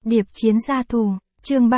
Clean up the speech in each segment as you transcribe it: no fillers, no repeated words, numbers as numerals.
Điệp chiến gia thù, chương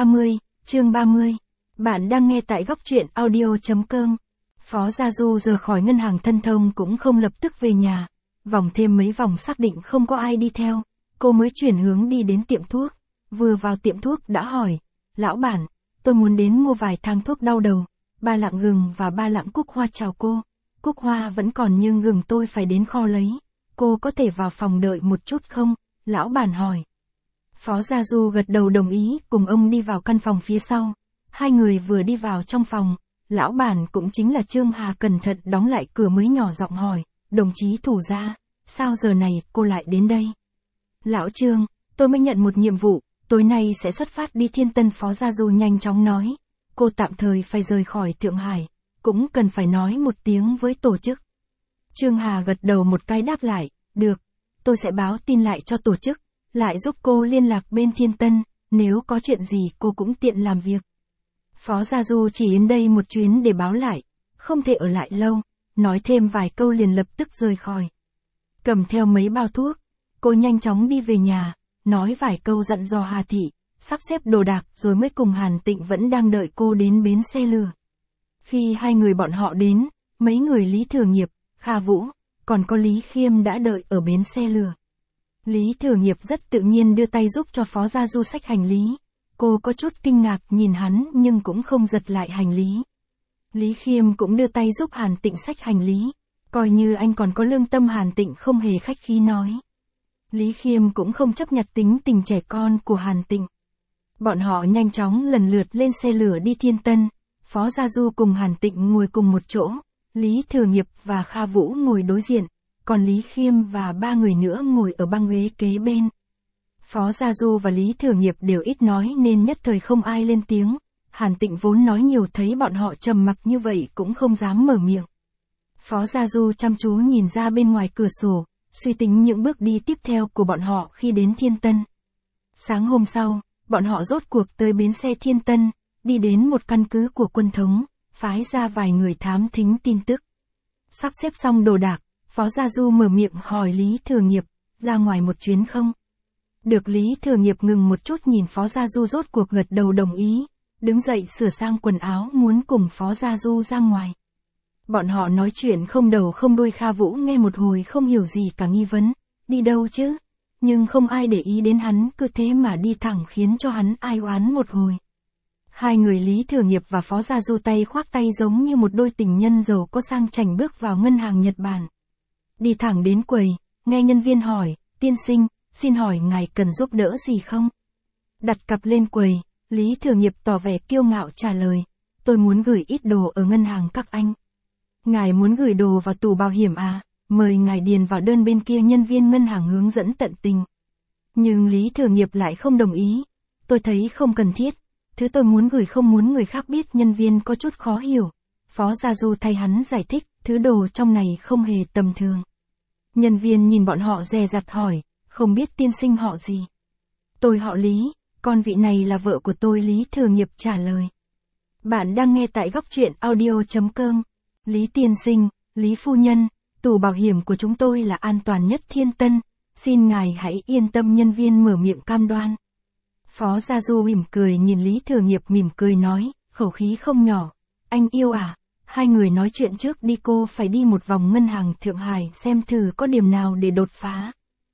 30. Bạn đang nghe tại góc truyện audio.com. Phó Gia Du rời khỏi ngân hàng Thân Thông cũng không lập tức về nhà. Vòng thêm mấy vòng xác định không có ai đi theo, cô mới chuyển hướng đi đến tiệm thuốc. Vừa vào tiệm thuốc đã hỏi, lão bản, tôi muốn đến mua vài thang thuốc đau đầu, 3 lạng gừng và 3 lạng cúc hoa chào cô. Cúc hoa vẫn còn nhưng gừng tôi phải đến kho lấy. Cô có thể vào phòng đợi một chút không? Lão bản hỏi. Phó Gia Du gật đầu đồng ý, cùng ông đi vào căn phòng phía sau. Hai người vừa đi vào trong phòng, lão bản cũng chính là Trương Hà cẩn thận đóng lại cửa mới nhỏ giọng hỏi, đồng chí thủ gia, sao giờ này cô lại đến đây? Lão Trương, tôi mới nhận một nhiệm vụ, tối nay sẽ xuất phát đi Thiên Tân. Phó Gia Du nhanh chóng nói, cô tạm thời phải rời khỏi Thượng Hải, cũng cần phải nói một tiếng với tổ chức. Trương Hà gật đầu một cái đáp lại, được, tôi sẽ báo tin lại cho tổ chức, lại giúp cô liên lạc bên Thiên Tân, nếu có chuyện gì cô cũng tiện làm việc. Phó Gia Du chỉ đến đây một chuyến để báo lại, không thể ở lại lâu, nói thêm vài câu liền lập tức rời khỏi. Cầm theo mấy bao thuốc, cô nhanh chóng đi về nhà, nói vài câu dặn dò Hà Thị, sắp xếp đồ đạc rồi mới cùng Hàn Tịnh vẫn đang đợi cô đến bến xe lửa. Khi hai người bọn họ đến, mấy người Lý Thừa Nghiệp, Kha Vũ, còn có Lý Khiêm đã đợi ở bến xe lửa. Lý Thừa Nghiệp rất tự nhiên đưa tay giúp cho Phó Gia Du xách hành lý. Cô có chút kinh ngạc nhìn hắn nhưng cũng không giật lại hành lý. Lý Khiêm cũng đưa tay giúp Hàn Tịnh xách hành lý. Coi như anh còn có lương tâm. Hàn Tịnh không hề khách khí nói. Lý Khiêm cũng không chấp nhận tính tình trẻ con của Hàn Tịnh. Bọn họ nhanh chóng lần lượt lên xe lửa đi Thiên Tân. Phó Gia Du cùng Hàn Tịnh ngồi cùng một chỗ. Lý Thừa Nghiệp và Kha Vũ ngồi đối diện. Còn Lý Khiêm và 3 người nữa ngồi ở băng ghế kế bên. Phó Gia Du và Lý Thừa Nghiệp đều ít nói nên nhất thời không ai lên tiếng. Hàn Tịnh vốn nói nhiều thấy bọn họ trầm mặc như vậy cũng không dám mở miệng. Phó Gia Du chăm chú nhìn ra bên ngoài cửa sổ, suy tính những bước đi tiếp theo của bọn họ khi đến Thiên Tân. Sáng hôm sau, bọn họ rốt cuộc tới bến xe Thiên Tân, đi đến một căn cứ của quân thống, phái ra vài người thám thính tin tức. Sắp xếp xong đồ đạc, Phó Gia Du mở miệng hỏi Lý Thừa Nghiệp, ra ngoài một chuyến không? Được. Lý Thừa Nghiệp ngừng một chút nhìn Phó Gia Du rốt cuộc gật đầu đồng ý, đứng dậy sửa sang quần áo muốn cùng Phó Gia Du ra ngoài. Bọn họ nói chuyện không đầu không đuôi. Kha Vũ nghe một hồi không hiểu gì cả, nghi vấn, đi đâu chứ? Nhưng không ai để ý đến hắn, cứ thế mà đi thẳng khiến cho hắn ai oán một hồi. Hai người Lý Thừa Nghiệp và Phó Gia Du tay khoác tay giống như một đôi tình nhân giàu có sang chảnh bước vào ngân hàng Nhật Bản. Đi thẳng đến quầy, nghe nhân viên hỏi, tiên sinh, xin hỏi ngài cần giúp đỡ gì không? Đặt cặp lên quầy, Lý Thừa Nghiệp tỏ vẻ kiêu ngạo trả lời, tôi muốn gửi ít đồ ở ngân hàng các anh. Ngài muốn gửi đồ vào tủ bảo hiểm à? Mời ngài điền vào đơn bên kia. Nhân viên ngân hàng hướng dẫn tận tình. Nhưng Lý Thừa Nghiệp lại không đồng ý. Tôi thấy không cần thiết. Thứ tôi muốn gửi không muốn người khác biết. Nhân viên có chút khó hiểu. Phó Gia Du thay hắn giải thích, thứ đồ trong này không hề tầm thường. Nhân viên nhìn bọn họ dè dặt hỏi, không biết tiên sinh họ gì? Tôi họ Lý, con vị này là vợ của tôi. Lý Thừa Nghiệp trả lời. Bạn đang nghe tại góc truyện audio.com. Lý tiên sinh, Lý phu nhân, tủ bảo hiểm của chúng tôi là an toàn nhất Thiên Tân, xin ngài hãy yên tâm. Nhân viên mở miệng cam đoan. Phó Gia Du mỉm cười nhìn Lý Thừa Nghiệp mỉm cười nói, khẩu khí không nhỏ, anh yêu à? Hai người nói chuyện trước đi, cô phải đi một vòng ngân hàng Thượng Hải xem thử có điểm nào để đột phá.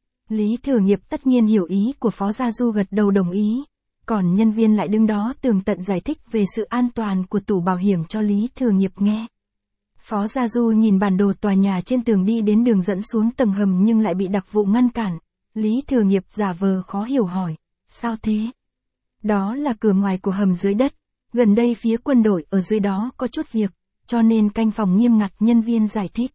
Lý Thừa Nghiệp tất nhiên hiểu ý của Phó Gia Du gật đầu đồng ý, còn nhân viên lại đứng đó tường tận giải thích về sự an toàn của tủ bảo hiểm cho Lý Thừa Nghiệp nghe. Phó Gia Du nhìn bản đồ tòa nhà trên tường đi đến đường dẫn xuống tầng hầm nhưng lại bị đặc vụ ngăn cản. Lý Thừa Nghiệp giả vờ khó hiểu hỏi, sao thế? Đó là cửa ngoài của hầm dưới đất, gần đây phía quân đội ở dưới đó có chút việc, cho nên canh phòng nghiêm ngặt. Nhân viên giải thích.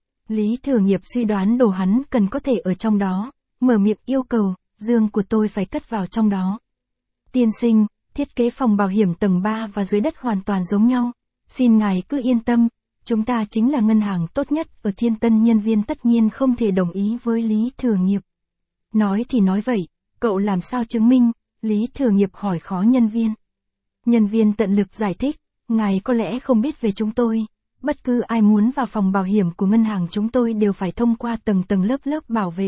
Lý Thừa Nghiệp suy đoán đồ hắn cần có thể ở trong đó, mở miệng yêu cầu, giường của tôi phải cất vào trong đó. Tiên sinh, thiết kế phòng bảo hiểm tầng 3 và dưới đất hoàn toàn giống nhau, xin ngài cứ yên tâm, chúng ta chính là ngân hàng tốt nhất ở Thiên Tân. Nhân viên tất nhiên không thể đồng ý với Lý Thừa Nghiệp. Nói thì nói vậy, cậu làm sao chứng minh? Lý Thừa Nghiệp hỏi khó nhân viên. Nhân viên tận lực giải thích, ngài có lẽ không biết về chúng tôi, bất cứ ai muốn vào phòng bảo hiểm của ngân hàng chúng tôi đều phải thông qua tầng lớp lớp bảo vệ,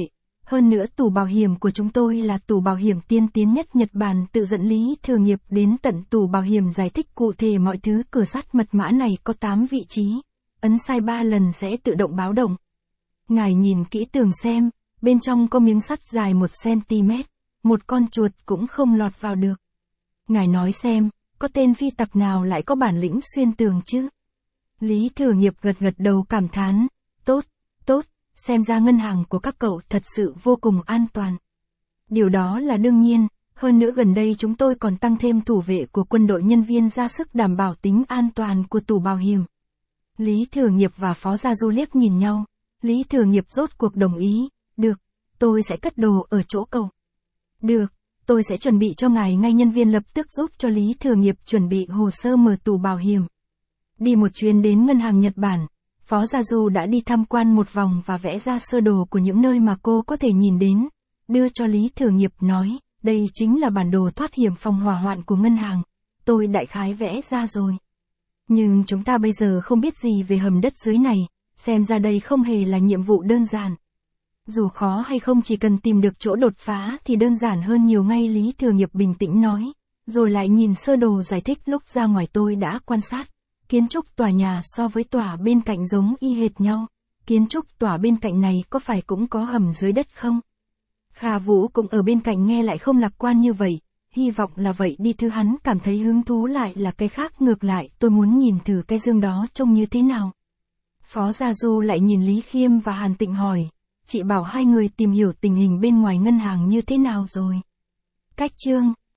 hơn nữa tủ bảo hiểm của chúng tôi là tủ bảo hiểm tiên tiến nhất Nhật Bản, tự dẫn Lý Thường Nghiệp đến tận tủ bảo hiểm giải thích cụ thể mọi thứ. Cửa sắt mật mã này có 8 vị trí, ấn sai 3 lần sẽ tự động báo động. Ngài nhìn kỹ tường xem, bên trong có miếng sắt dài 1cm, một con chuột cũng không lọt vào được. Ngài nói xem, có tên phi tặc nào lại có bản lĩnh xuyên tường chứ? Lý Thường Nghiệp gật gật đầu cảm thán, tốt, tốt, xem ra ngân hàng của các cậu thật sự vô cùng an toàn. Điều đó là đương nhiên, hơn nữa gần đây chúng tôi còn tăng thêm thủ vệ của quân đội nhân viên ra sức đảm bảo tính an toàn của tủ bảo hiểm. Lý Thường Nghiệp và Phó Gia Du liếc nhìn nhau, Lý Thường Nghiệp rốt cuộc đồng ý, được, tôi sẽ cất đồ ở chỗ cậu. Được, tôi sẽ chuẩn bị cho ngài ngay. Nhân viên lập tức giúp cho Lý Thường Nghiệp chuẩn bị hồ sơ mở tủ bảo hiểm. Đi một chuyến đến ngân hàng Nhật Bản, Phó Gia Du đã đi tham quan một vòng và vẽ ra sơ đồ của những nơi mà cô có thể nhìn đến, đưa cho Lý Thường Nghiệp nói, đây chính là bản đồ thoát hiểm phòng hỏa hoạn của ngân hàng, tôi đại khái vẽ ra rồi. Nhưng chúng ta bây giờ không biết gì về hầm đất dưới này, xem ra đây không hề là nhiệm vụ đơn giản. Dù khó hay không, chỉ cần tìm được chỗ đột phá thì đơn giản hơn nhiều ngay. Lý Thường Nghiệp bình tĩnh nói, rồi lại nhìn sơ đồ giải thích. Lúc ra ngoài tôi đã quan sát, kiến trúc tòa nhà so với tòa bên cạnh giống y hệt nhau. Kiến trúc tòa bên cạnh này có phải cũng có hầm dưới đất không? Kha Vũ cũng ở bên cạnh nghe lại không lạc quan như vậy, hy vọng là vậy đi. Thứ hắn cảm thấy hứng thú lại là cái khác, ngược lại tôi muốn nhìn thử cái giường đó trông như thế nào. Phó Gia Du lại nhìn Lý Khiêm và Hàn Tịnh hỏi, chị bảo hai người tìm hiểu tình hình bên ngoài ngân hàng như thế nào rồi? Cách chương